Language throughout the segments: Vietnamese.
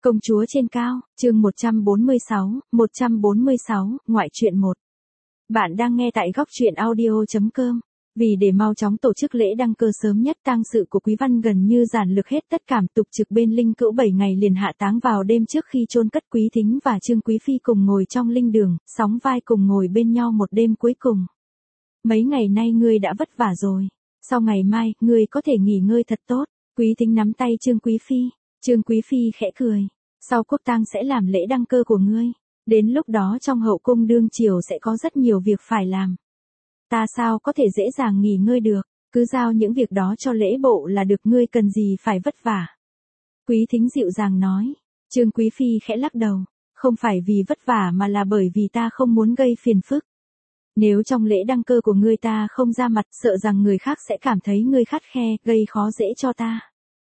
Công chúa trên cao, chương 146, ngoại truyện 1. Bạn đang nghe tại góc truyện audio.com. Vì để mau chóng tổ chức lễ đăng cơ sớm nhất, tang sự của Quý Văn gần như giản lược hết tất cảm, tục trực bên linh cữu 7 ngày liền hạ táng vào đêm trước khi chôn cất. Quý Thính và Trương Quý Phi cùng ngồi trong linh đường, sóng vai cùng ngồi bên nhau một đêm cuối cùng. Mấy ngày nay ngươi đã vất vả rồi, sau ngày mai, ngươi có thể nghỉ ngơi thật tốt. Quý Thính nắm tay Trương Quý Phi. Trương Quý Phi khẽ cười. Sau quốc tang sẽ làm lễ đăng cơ của ngươi. Đến lúc đó trong hậu cung đương triều sẽ có rất nhiều việc phải làm. Ta sao có thể dễ dàng nghỉ ngơi được, cứ giao những việc đó cho lễ bộ là được, ngươi cần gì phải vất vả. Quý Thính dịu dàng nói. Trương Quý Phi khẽ lắc đầu. Không phải vì vất vả mà là bởi vì ta không muốn gây phiền phức. Nếu trong lễ đăng cơ của ngươi ta không ra mặt, sợ rằng người khác sẽ cảm thấy ngươi khắt khe, gây khó dễ cho ta.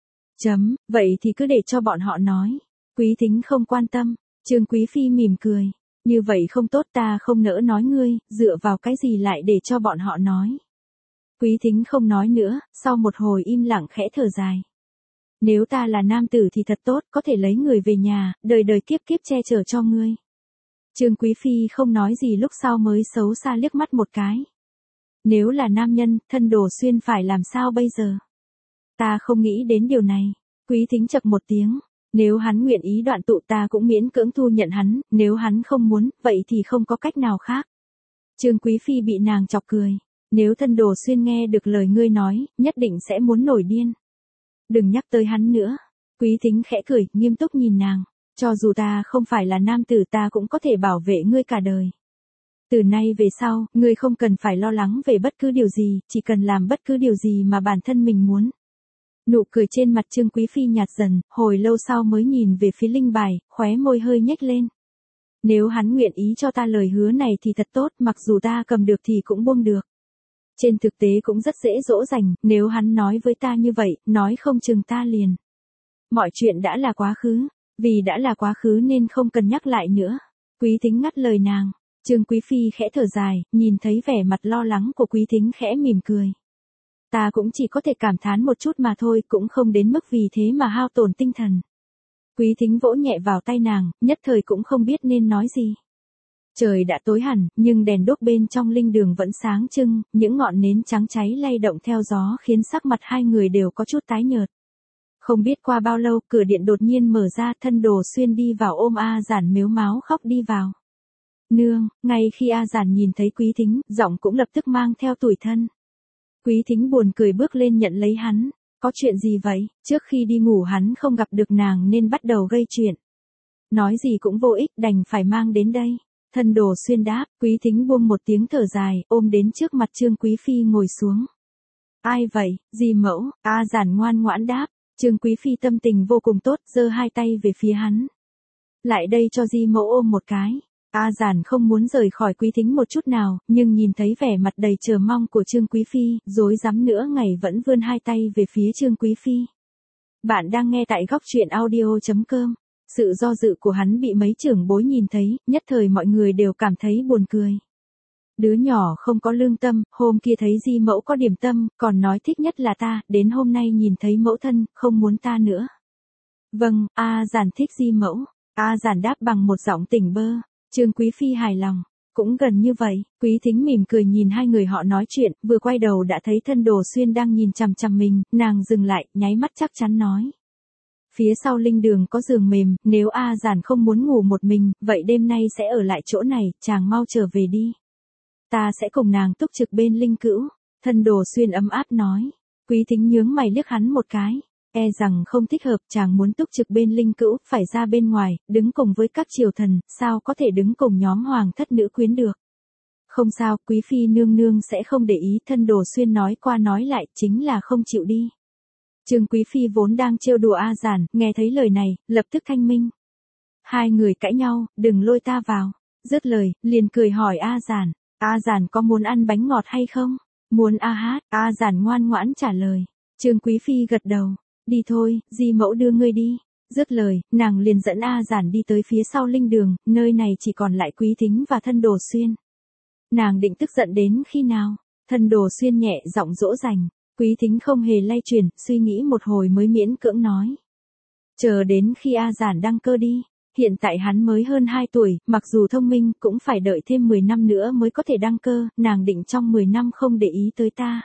Vậy thì cứ để cho bọn họ nói. Quý Thính không quan tâm. Trương Quý Phi mỉm cười. Như vậy không tốt, ta không nỡ nói ngươi, dựa vào cái gì lại để cho bọn họ nói. Quý Thính không nói nữa, sau một hồi im lặng khẽ thở dài. Nếu ta là nam tử thì thật tốt, có thể lấy người về nhà, đời đời kiếp kiếp che chở cho ngươi. Trương Quý Phi không nói gì, lúc sau mới xấu xa liếc mắt một cái. Nếu là nam nhân, thân Đồ Xuyên phải làm sao bây giờ? Ta không nghĩ đến điều này. Quý Thính chậc một tiếng. Nếu hắn nguyện ý đoạn tụ ta cũng miễn cưỡng thu nhận hắn, nếu hắn không muốn, vậy thì không có cách nào khác. Trương Quý Phi bị nàng chọc cười. Nếu thân Đồ Xuyên nghe được lời ngươi nói, nhất định sẽ muốn nổi điên. Đừng nhắc tới hắn nữa. Quý Thính khẽ cười, nghiêm túc nhìn nàng. Cho dù ta không phải là nam tử, ta cũng có thể bảo vệ ngươi cả đời. Từ nay về sau, ngươi không cần phải lo lắng về bất cứ điều gì, chỉ cần làm bất cứ điều gì mà bản thân mình muốn. Nụ cười trên mặt Trương Quý Phi nhạt dần, hồi lâu sau mới nhìn về phía linh bài, khóe môi hơi nhếch lên. Nếu hắn nguyện ý cho ta lời hứa này thì thật tốt, mặc dù ta cầm được thì cũng buông được. Trên thực tế cũng rất dễ dỗ dành, nếu hắn nói với ta như vậy, nói không chừng ta liền. Mọi chuyện đã là quá khứ, vì đã là quá khứ nên không cần nhắc lại nữa. Quý Thính ngắt lời nàng. Trương Quý Phi khẽ thở dài, nhìn thấy vẻ mặt lo lắng của Quý Thính khẽ mỉm cười. Ta cũng chỉ có thể cảm thán một chút mà thôi, cũng không đến mức vì thế mà hao tổn tinh thần. Quý Thính vỗ nhẹ vào tay nàng, nhất thời cũng không biết nên nói gì. Trời đã tối hẳn, nhưng đèn đuốc bên trong linh đường vẫn sáng trưng, những ngọn nến trắng cháy lay động theo gió khiến sắc mặt hai người đều có chút tái nhợt. Không biết qua bao lâu, cửa điện đột nhiên mở ra, thân Đồ Xuyên đi vào ôm A Giản mếu máo khóc đi vào. Nương, ngay khi A Giản nhìn thấy Quý Thính, giọng cũng lập tức mang theo tủi thân. Quý Thính buồn cười bước lên nhận lấy hắn. Có chuyện gì vậy? Trước khi đi ngủ hắn không gặp được nàng nên bắt đầu gây chuyện. Nói gì cũng vô ích, đành phải mang đến đây. Thân Đồ Xuyên đáp. Quý Thính buông một tiếng thở dài, ôm đến trước mặt Trương Quý Phi ngồi xuống. Ai vậy? Di mẫu. A Giản ngoan ngoãn đáp. Trương Quý Phi tâm tình vô cùng tốt, giơ hai tay về phía hắn. Lại đây cho Di mẫu ôm một cái. A Giản không muốn rời khỏi Quý Thính một chút nào, nhưng nhìn thấy vẻ mặt đầy chờ mong của Trương Quý Phi, rối rắm nửa ngày vẫn vươn hai tay về phía Trương Quý Phi. Bạn đang nghe tại góc truyện audio.com. Sự do dự của hắn bị mấy trưởng bối nhìn thấy, nhất thời mọi người đều cảm thấy buồn cười. Đứa nhỏ không có lương tâm, hôm kia thấy Di mẫu có điểm tâm, còn nói thích nhất là ta, đến hôm nay nhìn thấy mẫu thân, không muốn ta nữa. Vâng, A Giản thích Di mẫu. A Giản đáp bằng một giọng tỉnh bơ. Trương Quý Phi hài lòng. Cũng gần như vậy. Quý Thính mỉm cười nhìn hai người họ nói chuyện, vừa quay đầu đã thấy thân Đồ Xuyên đang nhìn chằm chằm mình, nàng dừng lại, nháy mắt chắc chắn nói. Phía sau linh đường có giường mềm, nếu A Giản không muốn ngủ một mình, vậy đêm nay sẽ ở lại chỗ này, chàng mau trở về đi. Ta sẽ cùng nàng túc trực bên linh cữu. Thân Đồ Xuyên ấm áp nói. Quý Thính nhướng mày liếc hắn một cái. E rằng không thích hợp, chàng muốn túc trực bên linh cữu, phải ra bên ngoài, đứng cùng với các triều thần, sao có thể đứng cùng nhóm hoàng thất nữ quyến được. Không sao, Quý Phi nương nương sẽ không để ý, thân Đồ Xuyên nói qua nói lại, chính là không chịu đi. Trương Quý Phi vốn đang trêu đùa A Giản, nghe thấy lời này, lập tức thanh minh. Hai người cãi nhau, đừng lôi ta vào. Dứt lời, liền cười hỏi A Giản. A Giản có muốn ăn bánh ngọt hay không? Muốn a hát, A Giản ngoan ngoãn trả lời. Trương Quý Phi gật đầu. Đi thôi, Di mẫu đưa ngươi đi. Dứt lời, nàng liền dẫn A Giản đi tới phía sau linh đường, nơi này chỉ còn lại Quý Thính và thân Đồ Xuyên. Nàng định tức giận đến khi nào? Thân Đồ Xuyên nhẹ giọng dỗ dành. Quý Thính không hề lay chuyển, suy nghĩ một hồi mới miễn cưỡng nói. Chờ đến khi A Giản đăng cơ đi. Hiện tại hắn mới hơn 2 tuổi, mặc dù thông minh cũng phải đợi thêm 10 năm nữa mới có thể đăng cơ, nàng định trong 10 năm không để ý tới ta.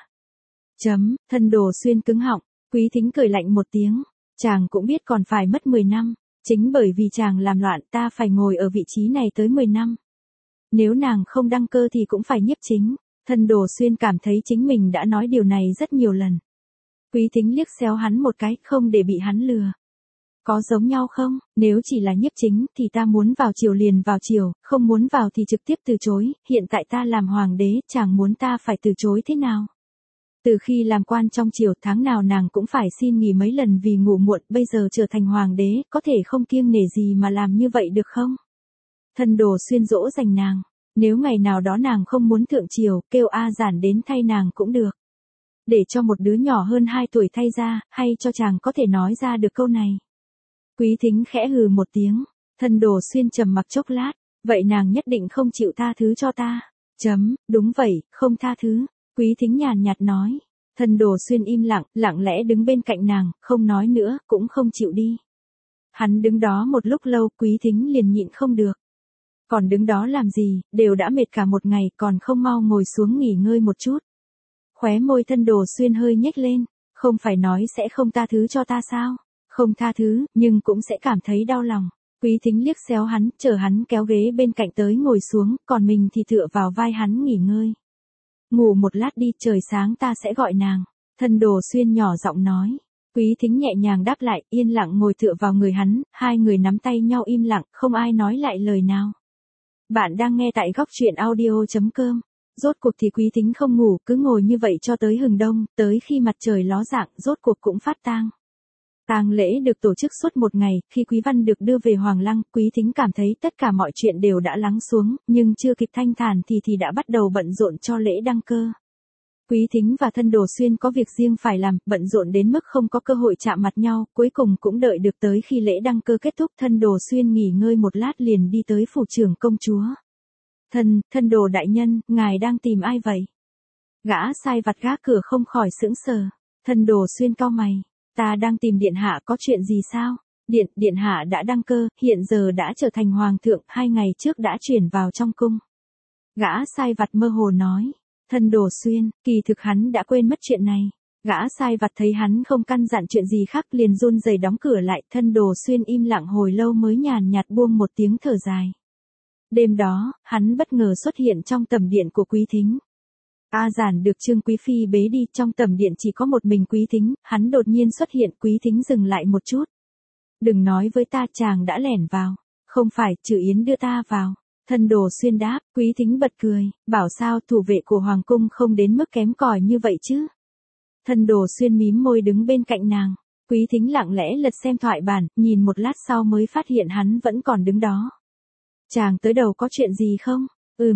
Thân Đồ Xuyên cứng họng, Quý Thính cười lạnh một tiếng, chàng cũng biết còn phải mất 10 năm, chính bởi vì chàng làm loạn ta phải ngồi ở vị trí này tới 10 năm. Nếu nàng không đăng cơ thì cũng phải nhiếp chính, Thân Đồ Xuyên cảm thấy chính mình đã nói điều này rất nhiều lần. Quý Thính liếc xéo hắn một cái, không để bị hắn lừa. Có giống nhau không, nếu chỉ là nhiếp chính thì ta muốn vào triều liền vào triều, không muốn vào thì trực tiếp từ chối, hiện tại ta làm hoàng đế, chàng muốn ta phải từ chối thế nào? Từ khi làm quan trong triều tháng nào nàng cũng phải xin nghỉ mấy lần vì ngủ muộn, bây giờ trở thành hoàng đế, có thể không kiêng nể gì mà làm như vậy được không? Thân Đồ Xuyên dỗ dành nàng, nếu ngày nào đó nàng không muốn thượng triều, kêu A Giản đến thay nàng cũng được. Để cho một đứa nhỏ hơn 2 tuổi thay ra, hay cho chàng có thể nói ra được câu này. Quý Thính khẽ hừ một tiếng, Thân Đồ Xuyên trầm mặc chốc lát, vậy nàng nhất định không chịu tha thứ cho ta. Đúng vậy, không tha thứ. Quý Thính nhàn nhạt nói. Thân Đồ Xuyên im lặng, lặng lẽ đứng bên cạnh nàng, không nói nữa, cũng không chịu đi. Hắn đứng đó một lúc lâu, Quý Thính liền nhịn không được. Còn đứng đó làm gì, đều đã mệt cả một ngày, còn không mau ngồi xuống nghỉ ngơi một chút. Khóe môi Thân Đồ Xuyên hơi nhếch lên, không phải nói sẽ không tha thứ cho ta sao? Không tha thứ, nhưng cũng sẽ cảm thấy đau lòng. Quý Thính liếc xéo hắn, chờ hắn kéo ghế bên cạnh tới ngồi xuống, còn mình thì tựa vào vai hắn nghỉ ngơi. Ngủ một lát đi, trời sáng ta sẽ gọi nàng. Thân Đồ Xuyên nhỏ giọng nói. Quý Thính nhẹ nhàng đáp lại, yên lặng ngồi tựa vào người hắn, hai người nắm tay nhau im lặng, không ai nói lại lời nào. Bạn đang nghe tại góc truyện audio.com. Rốt cuộc thì Quý Thính không ngủ, cứ ngồi như vậy cho tới hừng đông, tới khi mặt trời ló dạng, rốt cuộc cũng phát tang. Tang lễ được tổ chức suốt một ngày, khi Quý Văn được đưa về Hoàng Lăng, Quý Thính cảm thấy tất cả mọi chuyện đều đã lắng xuống, nhưng chưa kịp thanh thản thì đã bắt đầu bận rộn cho lễ đăng cơ. Quý Thính và Thân Đồ Xuyên có việc riêng phải làm, bận rộn đến mức không có cơ hội chạm mặt nhau, cuối cùng cũng đợi được tới khi lễ đăng cơ kết thúc. Thân Đồ Xuyên nghỉ ngơi một lát liền đi tới phủ trưởng công chúa. Thân Đồ đại nhân, ngài đang tìm ai vậy? Gã sai vặt gác cửa không khỏi sững sờ. Thân Đồ Xuyên cau mày. Ta đang tìm điện hạ, có chuyện gì sao? Điện hạ đã đăng cơ, hiện giờ đã trở thành hoàng thượng, 2 ngày trước đã chuyển vào trong cung. Gã sai vặt mơ hồ nói. Thân Đồ Xuyên, kỳ thực hắn đã quên mất chuyện này. Gã sai vặt thấy hắn không căn dặn chuyện gì khác liền run rẩy đóng cửa lại. Thân Đồ Xuyên im lặng hồi lâu mới nhàn nhạt buông một tiếng thở dài. Đêm đó, hắn bất ngờ xuất hiện trong tầm điện của Quý Thính. A Giản được Trương Quý Phi bế đi, trong tầm điện chỉ có một mình Quý Thính, hắn đột nhiên xuất hiện. Quý Thính dừng lại một chút. Đừng nói với ta, chàng đã lẻn vào. Không phải, Trừ Yến đưa ta vào. Thân Đồ Xuyên đáp. Quý Thính bật cười, bảo sao thủ vệ của Hoàng cung không đến mức kém cỏi như vậy chứ. Thân Đồ Xuyên mím môi đứng bên cạnh nàng. Quý Thính lặng lẽ lật xem thoại bản, nhìn một lát sau mới phát hiện hắn vẫn còn đứng đó. Chàng tới đầu có chuyện gì không?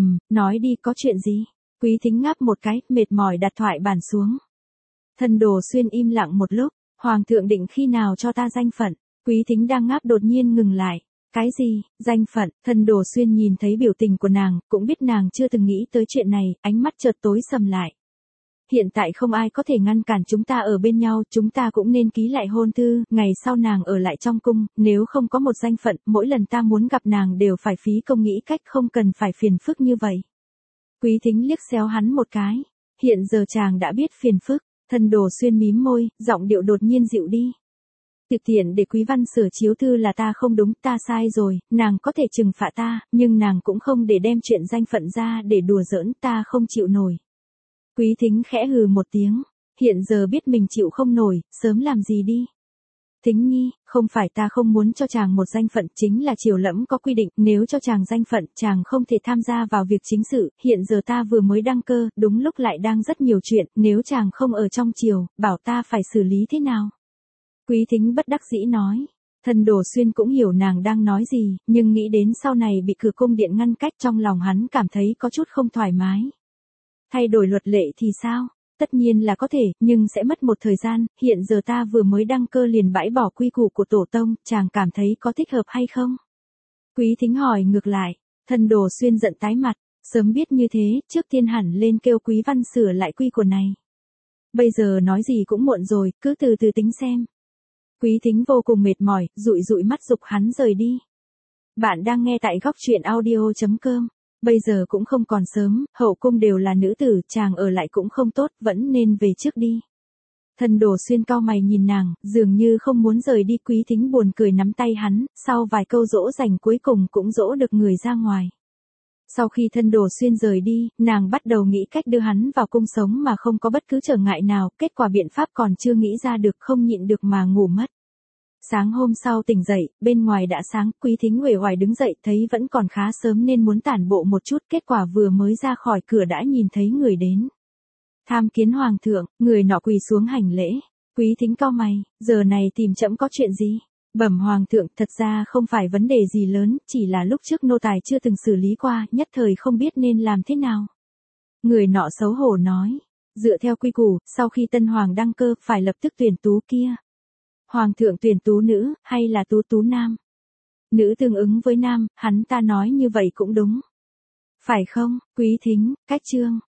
Nói đi, có chuyện gì? Quý Thính ngáp một cái, mệt mỏi đặt thoại bản xuống. Thân Đồ Xuyên im lặng một lúc. Hoàng thượng định khi nào cho ta danh phận? Quý Thính đang ngáp đột nhiên ngừng lại. Cái gì, danh phận? Thân Đồ Xuyên nhìn thấy biểu tình của nàng, cũng biết nàng chưa từng nghĩ tới chuyện này, ánh mắt chợt tối sầm lại. Hiện tại không ai có thể ngăn cản chúng ta ở bên nhau, chúng ta cũng nên ký lại hôn thư, ngày sau nàng ở lại trong cung, nếu không có một danh phận, mỗi lần ta muốn gặp nàng đều phải phí công nghĩ cách, không cần phải phiền phức như vậy. Quý Thính liếc xéo hắn một cái. Hiện giờ chàng đã biết phiền phức. Thân Đồ Xuyên mím môi, giọng điệu đột nhiên dịu đi. Thực tiện để Quý Văn sửa chiếu thư là ta không đúng, ta sai rồi, nàng có thể trừng phạt ta, nhưng nàng cũng không để đem chuyện danh phận ra để đùa giỡn, ta không chịu nổi. Quý Thính khẽ hừ một tiếng. Hiện giờ biết mình chịu không nổi, sớm làm gì đi. Thính nhi, không phải ta không muốn cho chàng một danh phận, chính là triều lẫm có quy định, nếu cho chàng danh phận, chàng không thể tham gia vào việc chính sự, hiện giờ ta vừa mới đăng cơ, đúng lúc lại đang rất nhiều chuyện, nếu chàng không ở trong triều, bảo ta phải xử lý thế nào? Quý Thính bất đắc dĩ nói. Thân Đồ Xuyên cũng hiểu nàng đang nói gì, nhưng nghĩ đến sau này bị cửa cung điện ngăn cách, trong lòng hắn cảm thấy có chút không thoải mái. Thay đổi luật lệ thì sao? Tất nhiên là có thể, nhưng sẽ mất một thời gian, hiện giờ ta vừa mới đăng cơ liền bãi bỏ quy củ của tổ tông, chàng cảm thấy có thích hợp hay không? Quý Thính hỏi ngược lại. Thân Đồ Xuyên giận tái mặt, sớm biết như thế, trước tiên hẳn lên kêu Quý Văn sửa lại quy củ này. Bây giờ nói gì cũng muộn rồi, cứ từ từ tính xem. Quý Thính vô cùng mệt mỏi, dụi dụi mắt giục hắn rời đi. Bạn đang nghe tại góc truyện audio.com. Bây giờ cũng không còn sớm, hậu cung đều là nữ tử, chàng ở lại cũng không tốt, vẫn nên về trước đi. Thần Đồ Xuyên cau mày nhìn nàng, dường như không muốn rời đi. Quý Thính buồn cười nắm tay hắn, sau vài câu dỗ dành cuối cùng cũng dỗ được người ra ngoài. Sau khi Thân Đồ Xuyên rời đi, nàng bắt đầu nghĩ cách đưa hắn vào cung sống mà không có bất cứ trở ngại nào, kết quả biện pháp còn chưa nghĩ ra được, không nhịn được mà ngủ mất. Sáng hôm sau tỉnh dậy, bên ngoài đã sáng, Quý Thính uể oải đứng dậy, thấy vẫn còn khá sớm nên muốn tản bộ một chút, kết quả vừa mới ra khỏi cửa đã nhìn thấy người đến. Tham kiến hoàng thượng, người nọ quỳ xuống hành lễ. Quý Thính cau mày, giờ này tìm trẫm có chuyện gì? Bẩm hoàng thượng, thật ra không phải vấn đề gì lớn, chỉ là lúc trước nô tài chưa từng xử lý qua, nhất thời không biết nên làm thế nào. Người nọ xấu hổ nói, dựa theo quy củ, sau khi tân hoàng đăng cơ, phải lập tức tuyển tú kia. Hoàng thượng tuyển tú nữ, hay là tú nam? Nữ tương ứng với nam, hắn ta nói như vậy cũng đúng. Phải không, Quý Thính, cách chương.